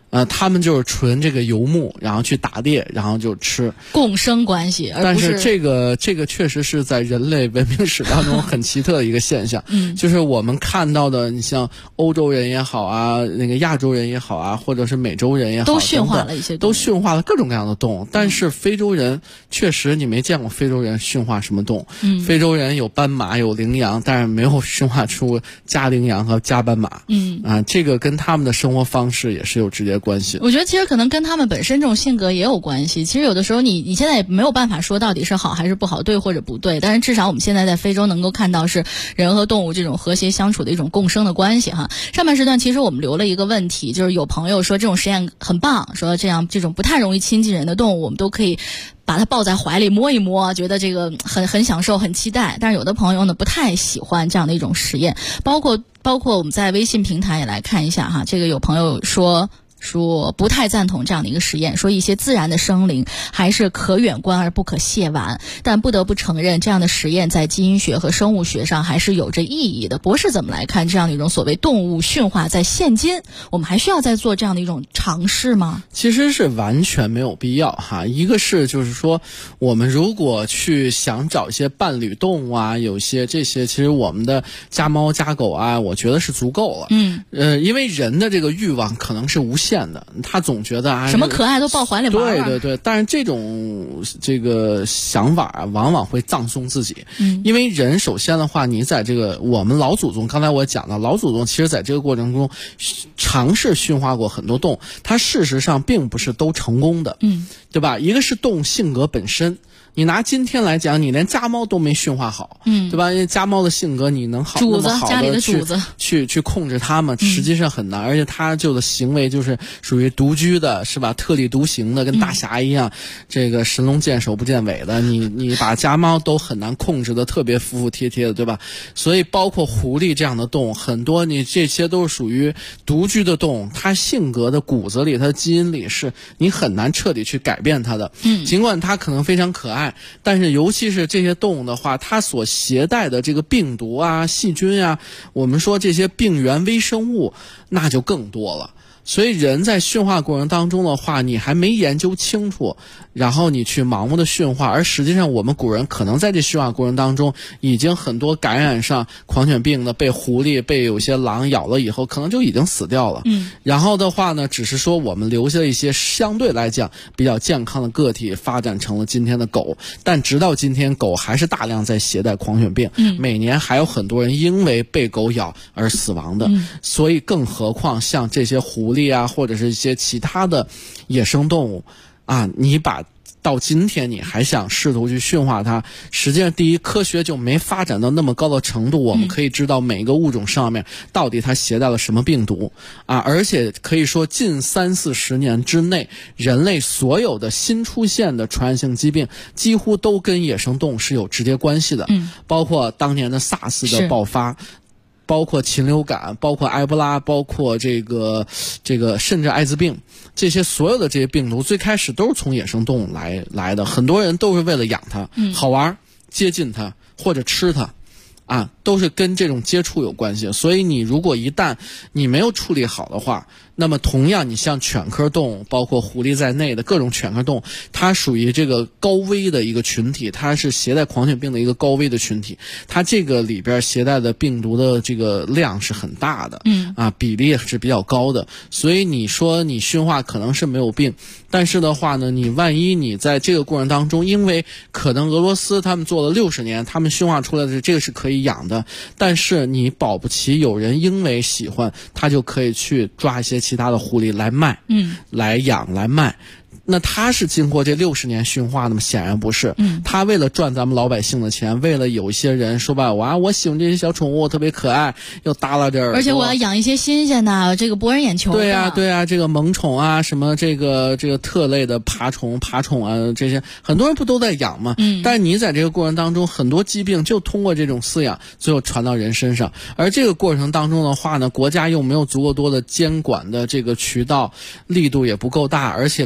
他们就是纯这个游牧，然后去打猎，然后就吃， 共生关系。 但是这个确实是在人类文明史当中很奇特的一个现象。就是我们看到的，你像欧洲人也好啊，那个亚洲人也好啊，或者是美洲人也好， 都驯化了一些动物， 都驯化了各种各样的动物。但是非洲人确实你没见过非洲人驯化什么动物。非洲人有斑马有羚羊，但是没有驯化出加羚羊和加斑马。这个跟他们的生活方式也是有直接关系。 我觉得其实可能跟他们本身这种性格也有关系。其实有的时候你现在也没有办法说到底是好还是不好，对或者不对，但是至少我们现在在非洲能够看到是人和动物这种和谐相处的一种共生的关系哈。上半时段其实我们留了一个问题，就是有朋友说这种实验很棒，说这种不太容易亲近人的动物我们都可以把它抱在怀里摸一摸，觉得这个很享受很期待。但是有的朋友呢不太喜欢这样的一种实验，包括我们在微信平台也来看一下哈。这个有朋友说不太赞同这样的一个实验，说一些自然的生灵还是可远观而不可亵玩，但不得不承认这样的实验在基因学和生物学上还是有着意义的。博士怎么来看这样的一种所谓动物驯化，在现今我们还需要再做这样的一种尝试吗？ 其实是完全没有必要哈。一个是就是说我们如果去想找一些伴侣动物啊，有些这些其实我们的家猫家狗啊我觉得是足够了。因为人的这个欲望可能是无限的，他总觉得啊， 什么可爱都抱怀里玩。 对，但是这种这个想法啊，往往会葬送自己。因为人首先的话，你在这个我们老祖宗，刚才我讲到，老祖宗其实在这个过程中尝试驯化过很多动物，它事实上并不是都成功的。对吧？一个是动物性格本身。你拿今天来讲，你连家猫都没驯化好，对吧？因为家猫的性格你能那么好的去控制它们，实际上很难。而且它就的行为就是属于独居的，是吧？特立独行的，跟大侠一样，这个神龙见首不见尾的。你把家猫都很难控制的特别服服帖帖的，对吧？所以包括狐狸这样的动物，很多你这些都是属于独居的动物，它性格的骨子里，它的基因里是你很难彻底去改变它的。尽管它可能非常可爱。但是尤其是这些动物的话，它所携带的这个病毒啊、细菌啊，我们说这些病原微生物那就更多了。所以人在驯化过程当中的话，你还没研究清楚，然后你去盲目的驯化，而实际上我们古人可能在这驯化过程当中已经很多感染上狂犬病的，被狐狸被有些狼咬了以后可能就已经死掉了。然后的话呢，只是说我们留下一些相对来讲比较健康的个体发展成了今天的狗，但直到今天狗还是大量在携带狂犬病，每年还有很多人因为被狗咬而死亡的。所以更何况像这些狐狸啊，或者是一些其他的野生动物啊，你把到今天你还想试图去驯化它，实际上第一，科学就没发展到那么高的程度，我们可以知道每个物种上面到底它携带了什么病毒啊。而且可以说近30-40年之内，人类所有的新出现的传染性疾病几乎都跟野生动物是有直接关系的。包括当年的 SARS 的爆发，包括禽流感，包括埃博拉，包括这个甚至艾滋病，这些所有的这些病毒最开始都是从野生动物来的，很多人都是为了养它，好玩，接近它或者吃它啊，都是跟这种接触有关系。所以你如果一旦你没有处理好的话，那么同样你像犬科动物，包括狐狸在内的各种犬科动物，它属于这个高危的一个群体，它是携带狂犬病的一个高危的群体，它这个里边携带的病毒的这个量是很大的，比例也是比较高的。所以你说你驯化可能是没有病，但是的话呢，你万一你在这个过程当中，因为可能俄罗斯他们做了60年，他们驯化出来的这个是可以养的，但是你保不齐有人因为喜欢，他就可以去抓一些其他的狐狸来卖，来养来卖。那他是经过这60年驯化的吗？显然不是。他为了赚咱们老百姓的钱，为了有一些人说吧，我喜欢这些小宠物，特别可爱，又耷拉点耳朵， 而且我要养一些新鲜的，这个博人眼球的。 对啊，这个萌宠啊，什么这个特类的爬宠啊，这些很多人不都在养吗？但是你在这个过程当中，很多疾病就通过这种饲养，最后传到人身上。而这个过程当中的话呢，国家又没有足够多的监管的这个渠道，力度也不够大，而且科学研究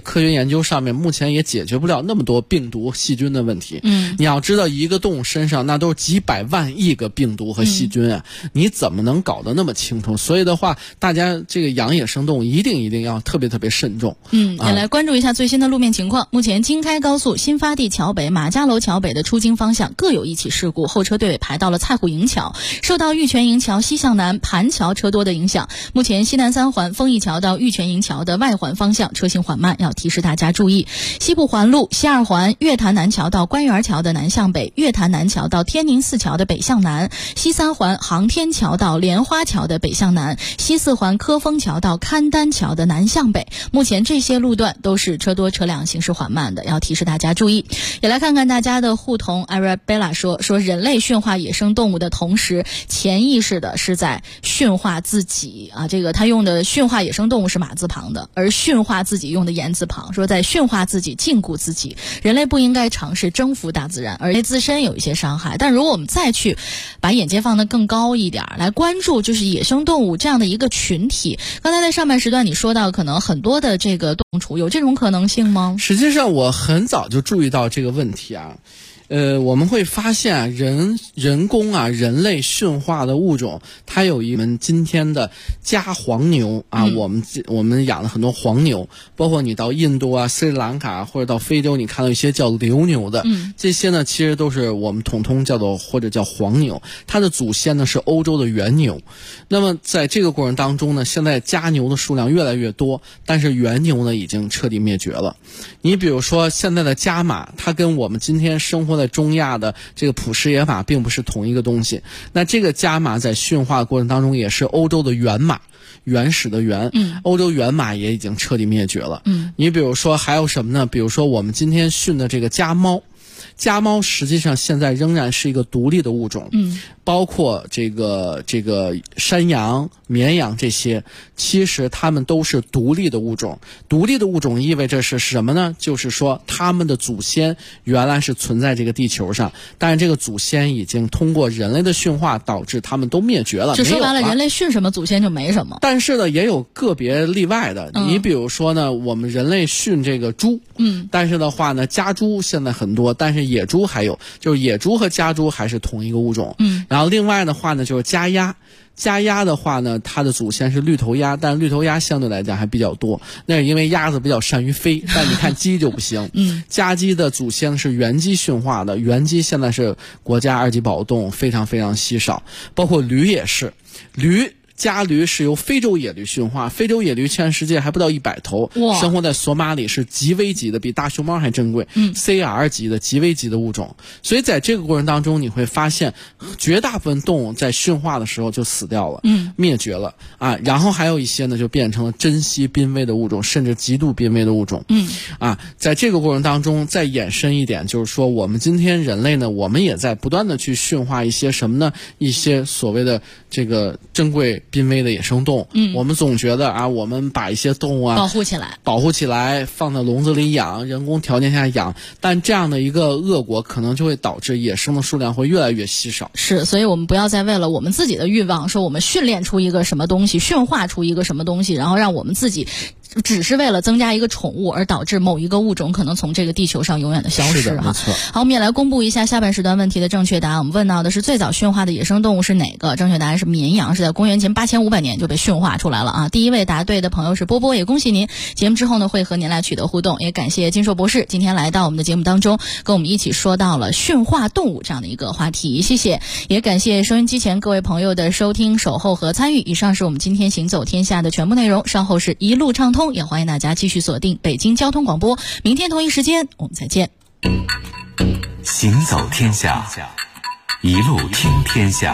究上面目前也解决不了那么多病毒细菌的问题。你要知道一个动物身上那都是几百万亿个病毒和细菌啊，你怎么能搞得那么清楚？所以的话，大家这个养野生动物一定要特别慎重。 也来关注一下最新的路面情况。目前京开高速新发地桥北、马家楼桥北的出京方向各有一起事故，后车队尾排到了蔡虎营桥，受到玉泉营桥西向南盘桥车多的影响，目前西南三环丰益桥到玉泉营桥的外环方向车行缓慢，要提示大家注意。西部环路西二环月坛南桥到官园桥的南向北，月坛南桥到天宁寺桥的北向南，西三环航天桥到莲花桥的北向南，西四环科丰桥到勘丹桥的南向北，目前这些路段都是车多车辆行驶缓慢的，要提示大家注意。也来看看大家的互动。 Arabella 说人类驯化野生动物的同时，潜意识的是在驯化自己啊。这个他用的驯化野生动物是马字旁的，而驯化自己用的言字旁，说在驯化自己、禁锢自己。人类不应该尝试征服大自然，而对自身有一些伤害。但如果我们再去把眼界放得更高一点，来关注就是野生动物这样的一个群体。刚才在上半时段你说到，可能很多的这个动物有这种可能性吗？ 实际上我很早就注意到这个问题啊。我们会发现人工啊，人类驯化的物种，它有我们今天的家黄牛啊，我们养了很多黄牛，包括你到印度啊、斯里兰卡或者到非洲，你看到一些叫流牛的，这些呢其实都是我们统称叫做或者叫黄牛，它的祖先呢是欧洲的原牛。那么在这个过程当中呢，现在家牛的数量越来越多，但是原牛呢已经彻底灭绝了。你比如说现在的家马，它跟我们今天生活在中亚的这个普什野马并不是同一个东西。那这个家马在驯化过程当中也是欧洲的原马，原始的原，欧洲原马也已经彻底灭绝了。你比如说还有什么呢？比如说我们今天驯的这个家猫，家猫实际上现在仍然是一个独立的物种，包括这个山羊、绵羊这些，其实它们都是独立的物种。独立的物种意味着是什么呢？就是说它们的祖先原来是存在这个地球上，但是这个祖先已经通过人类的驯化导致它们都灭绝了。 就说白了，人类驯什么祖先就没什么。 但是呢，也有个别例外的。你比如说呢，我们人类驯这个猪，但是的话呢，家猪现在很多，但是野猪还有，就是野猪和家猪还是同一个物种。然后另外的话呢，就是家鸭。家鸭的话呢，它的祖先是绿头鸭，但绿头鸭相对来讲还比较多，那是因为鸭子比较善于飞，但你看鸡就不行。家鸡的祖先是原鸡驯化的，原鸡现在是国家2级保护动物，非常非常稀少。包括驴也是，家驴是由非洲野驴驯化，非洲野驴全世界还不到100头，生活在索马里，是极危级的，比大熊猫还珍贵，CR 级的极危级的物种。所以在这个过程当中，你会发现绝大部分动物在驯化的时候就死掉了，灭绝了啊。然后还有一些呢就变成了珍稀濒危的物种，甚至极度濒危的物种。在这个过程当中再延伸一点，就是说我们今天人类呢，我们也在不断的去驯化一些什么呢？一些所谓的这个珍贵濒危的野生动物。我们总觉得啊，我们把一些动物啊保护起来，放在笼子里养，人工条件下养，但这样的一个恶果可能就会导致野生的数量会越来越稀少。 是，所以我们不要再为了我们自己的欲望，说我们训练出一个什么东西，驯化出一个什么东西，然后让我们自己只是为了增加一个宠物，而导致某一个物种可能从这个地球上永远的消失哈。好，我们也来公布一下下半时段问题的正确答案。我们问到的是最早驯化的野生动物是哪个？正确答案是绵羊，是在公元前8500年就被驯化出来了啊。第一位答对的朋友是波波，也恭喜您。节目之后呢，会和您来取得互动，也感谢金硕博士今天来到我们的节目当中，跟我们一起说到了驯化动物这样的一个话题，谢谢。也感谢收音机前各位朋友的收听、守候和参与。以上是我们今天行走天下的全部内容，稍后是一路畅通，也欢迎大家继续锁定北京交通广播，明天同一时间我们再见。 行走天下，一路听天下。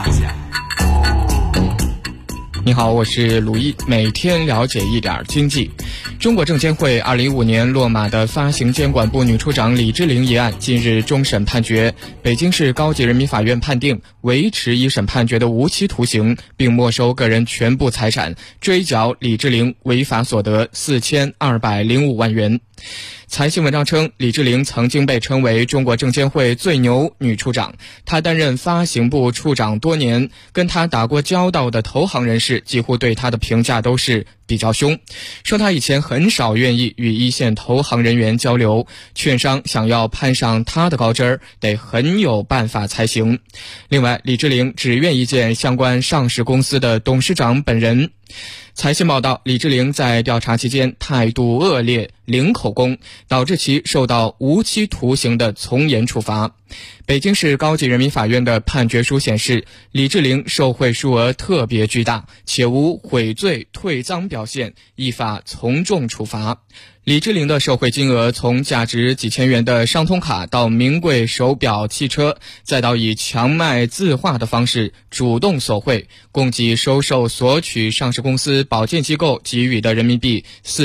你好，我是鲁毅，每天了解一点经济。中国证监会2015年落马的发行监管部女处长李志玲一案近日终审判决，北京市高级人民法院判定维持一审判决的无期徒刑，并没收个人全部财产，追缴李志玲违法所得4205万元。 财新文章称，李志玲曾经被称为中国证监会最牛女处长。她担任发行部处长多年，跟她打过交道的投行人士几乎对她的评价都是比较凶，说她以前很少愿意与一线投行人员交流，券商想要攀上她的高枝儿，得很有办法才行。另外，李志玲只愿意见相关上市公司的董事长本人。财新报道，李志玲在调查期间态度恶劣，零口供，导致其受到无期徒刑的从严处罚。北京市高级人民法院的判决书显示，李志玲受贿数额特别巨大，且无悔罪退赃表现，依法从重处罚。李志玲的受贿金额从价值几千元的商通卡到名贵手表、汽车，再到以强卖自化的方式主动索贿，共计收受索取上市公司保荐机构给予的人民币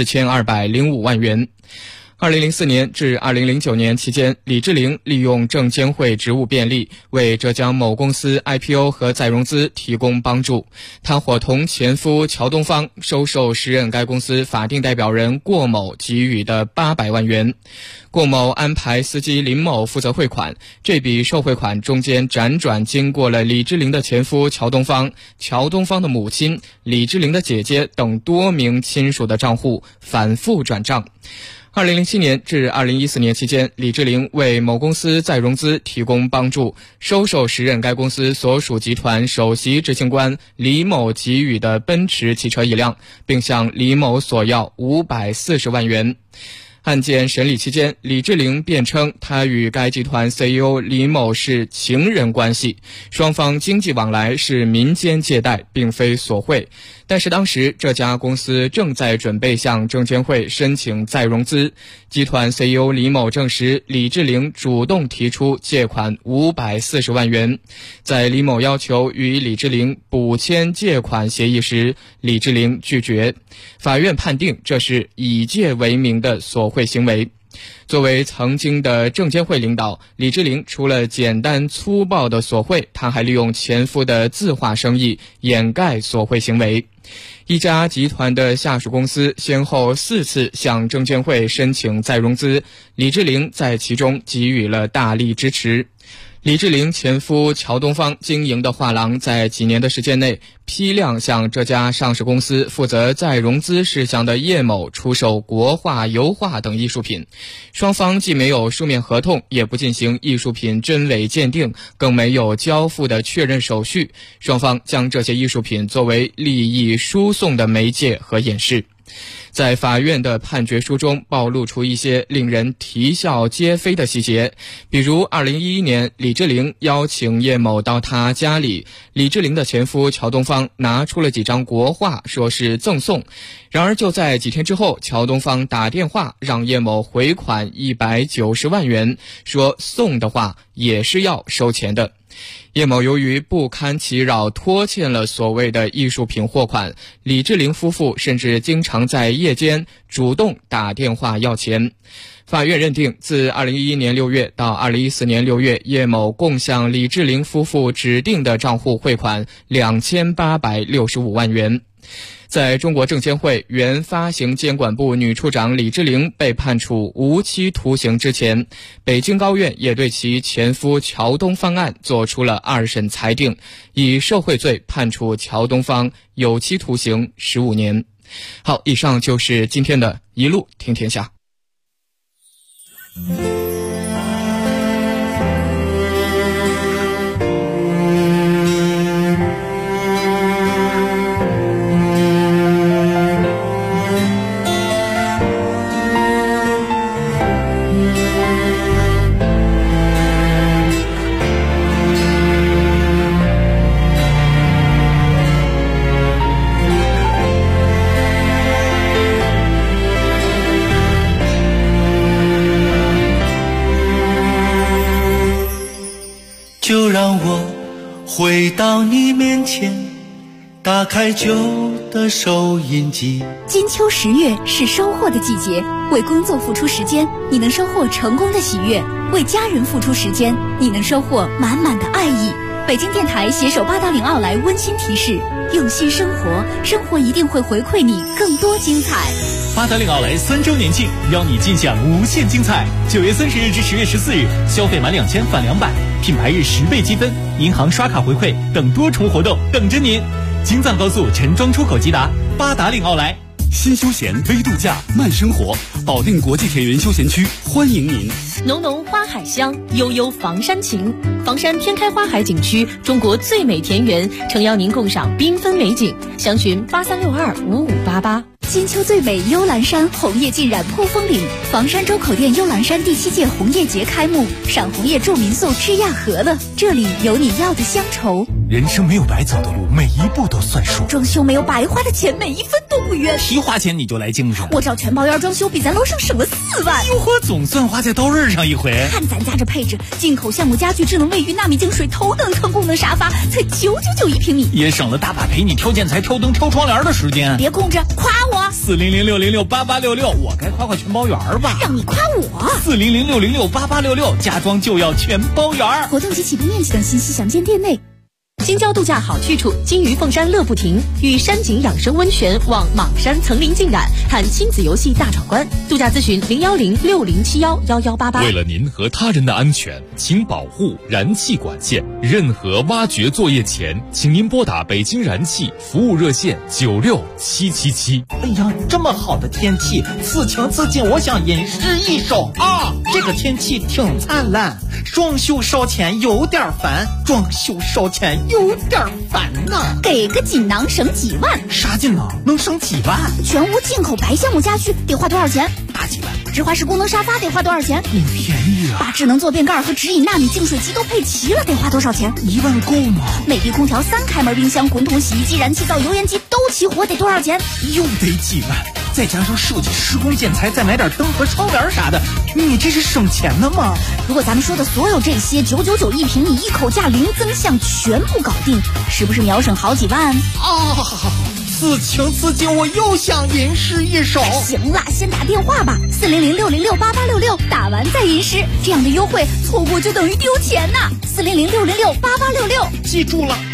4205万元。2004年至2009年期间，李志玲利用证监会职务便利，为浙江某公司 IPO 和再融资提供帮助。她伙同前夫乔东方收受时任该公司法定代表人郭某给予的800万元。郭某安排司机林某负责汇款，这笔受汇款中间辗转经过了李志玲的前夫乔东方、乔东方的母亲、李志玲的姐姐等多名亲属的账户，反复转账。2007年至2014年期间，李志玲为某公司再融资提供帮助，收受时任该公司所属集团首席执行官李某给予的奔驰汽车1辆，并向李某索要540万元。案件审理期间，李志玲辩称她与该集团 CEO 李某是情人关系，双方经济往来是民间借贷，并非索贿。但是当时这家公司正在准备向证监会申请再融资，集团 CEO 李某证实李志玲主动提出借款540万元。在李某要求与李志玲补签借款协议时，李志玲拒绝。法院判定这是以借为名的索贿行为。作为曾经的证监会领导，李志玲除了简单粗暴的索贿，她还利用前夫的自化生意掩盖索贿行为。一家集团的下属公司先后4次向证监会申请再融资，李志玲在其中给予了大力支持。李志玲前夫乔东方经营的画廊在几年的时间内批量向这家上市公司负责再融资事项的叶某出售国画、油画等艺术品，双方既没有书面合同，也不进行艺术品真伪鉴定，更没有交付的确认手续，双方将这些艺术品作为利益输送的媒介和掩饰。在法院的判决书中暴露出一些令人啼笑皆非的细节，比如2011年李志玲邀请叶某到她家里，李志玲的前夫乔东方拿出了几张国画，说是赠送。然而就在几天之后，乔东方打电话让叶某回款190万元，说送的话也是要收钱的。叶某由于不堪其扰，拖欠了所谓的艺术品货款，李志玲夫妇甚至经常在夜间主动打电话要钱。法院认定，自2011年6月到2014年6月，叶某共向李志玲夫妇指定的账户汇款2865万元。在中国证监会原发行监管部女处长李志玲被判处无期徒刑之前，北京高院也对其前夫乔东方案作出了2审裁定，以受贿罪判处乔东方有期徒刑15年。好，以上就是今天的一路听天下。 就让我回到你面前，打开旧的收音机。 金秋10月是收获的季节，为工作付出时间，你能收获成功的喜悦；为家人付出时间，你能收获满满的爱意。北京电台携手八达岭奥莱温馨提示：用心生活，生活一定会回馈你更多精彩。 八达岭奥莱3周年庆，邀你尽享无限精彩。9月30日至10月14日，消费满2000返200，品牌日10倍积分，银行刷卡回馈等多重活动等着您。京藏高速陈庄出口即达，八达岭奥莱。 新休闲微度假慢生活，保定国际田园休闲区欢迎您。 浓浓花海香，悠悠房山情。房山天开花海景区，中国最美田园，诚邀您共赏缤纷美景。详询83625588。 金秋最美幽兰山，红叶浸染扑风岭。房山周口店幽兰山第7届红叶节开幕，赏红叶住民宿吃亚河了，这里有你要的乡愁。 人生没有白走的路，每一步都算数。 装修没有白花的钱，每一分都不冤。 提花钱你就来精神， 我找全包院装修，比咱楼上省了4万。 哟呵，总算花在刀刃上一回。 看咱家这配置，进口橡木家具、智能卫浴、纳米净水、头等舱功能沙发，才999一平米， 也省了大把陪你挑建材、挑灯、挑窗帘的时间。 别空着，夸我 ！400-606-8866，我该夸夸全包园吧？ 让你夸我 ！400-606-8866，家装就要全包园。 活动及启动面积等信息详见店内。 京郊度假好去处，金鱼凤山乐不停，与山景养生温泉望莽山层林尽染，看亲子游戏大闯关。度假咨询010-6071-1188。 为了您和他人的安全，请保护燃气管线。任何挖掘作业前，请您拨打北京燃气服务热线96777。 哎呀，这么好的天气，此情此景，我想吟诗一首啊！这个天气挺灿烂，装修烧钱有点烦，装修烧钱有点烦呐。 给个锦囊省几万？ 啥锦囊能省几万？ 全屋进口白橡木家具得花多少钱？ 大几万。 直滑式功能沙发得花多少钱？ 你便宜啊！ 把智能坐便盖和直饮纳米净水机都配齐了，得花多少钱 ？1万够吗？ 美的空调、3开门冰箱、滚筒洗衣机、燃气灶、油烟机都齐活，得多少钱？ 又得几万，再加上设计、施工、建材，再买点灯和窗帘啥的，你这是省钱呢吗？ 如果咱们说的所有这些999一平米，一口价零增项，全部搞定，是不是秒省好几万？ 此情此景，我又想吟诗一首。 行了，先打电话吧，400-606-8866，打完再吟诗，这样的优惠错过就等于丢钱呐。400-606-8866， 记住了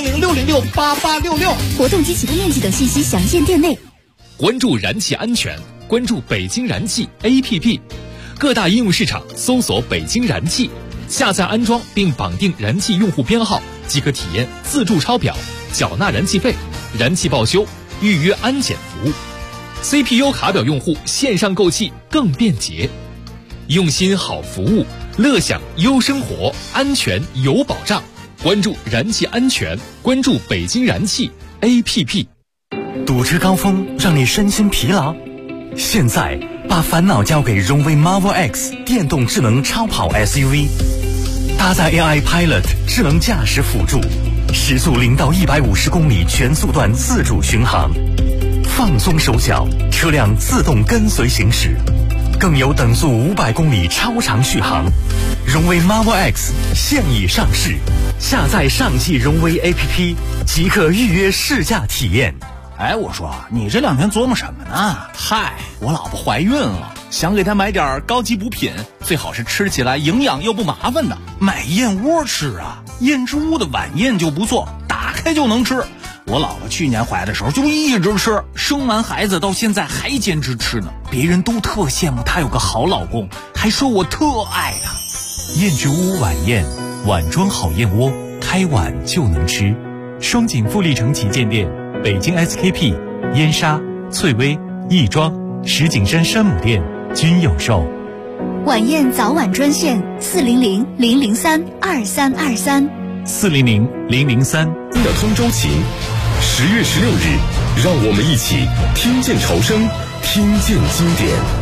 ，400-606-8866。 活动及启动面积等信息详见店内。 关注燃气安全，关注北京燃气 APP， 各大应用市场搜索北京燃气，下载安装并绑定燃气用户编号，即可体验自助抄表、缴纳燃气费、燃气报修、预约安检服务。CPU 卡表用户线上购气更便捷，用心好服务，乐享优生活，安全有保障。关注燃气安全，关注北京燃气 APP。 堵车高峰让你身心疲劳，现在把烦恼交给荣威 Marvel X 电动智能超跑 SUV， 搭载 AI Pilot 智能驾驶辅助，时速0到150公里全速段自主巡航，放松手脚，车辆自动跟随行驶，更有等速500公里超长续航。荣威 Marvel X 现已上市，下载上汽荣威 APP 即可预约试驾体验。 哎，我说你这2天琢磨什么呢？ 嗨，我老婆怀孕了，想给她买点高级补品，最好是吃起来营养又不麻烦的。 买燕窝吃啊，燕之屋的晚宴就不错，打开就能吃。我老婆去年怀的时候就一直吃，生完孩子到现在还坚持吃呢。别人都特羡慕她有个好老公，还说我特爱她。 燕之屋晚宴，碗装好燕窝，开碗就能吃。双井富力城旗舰店、北京 SKP、燕莎、翠微、亦庄、石景山山姆店均有售。 晚宴早晚专线400-003-2323。 400-003。 的通州琴，10月16日，让我们一起听见潮声，听见经典。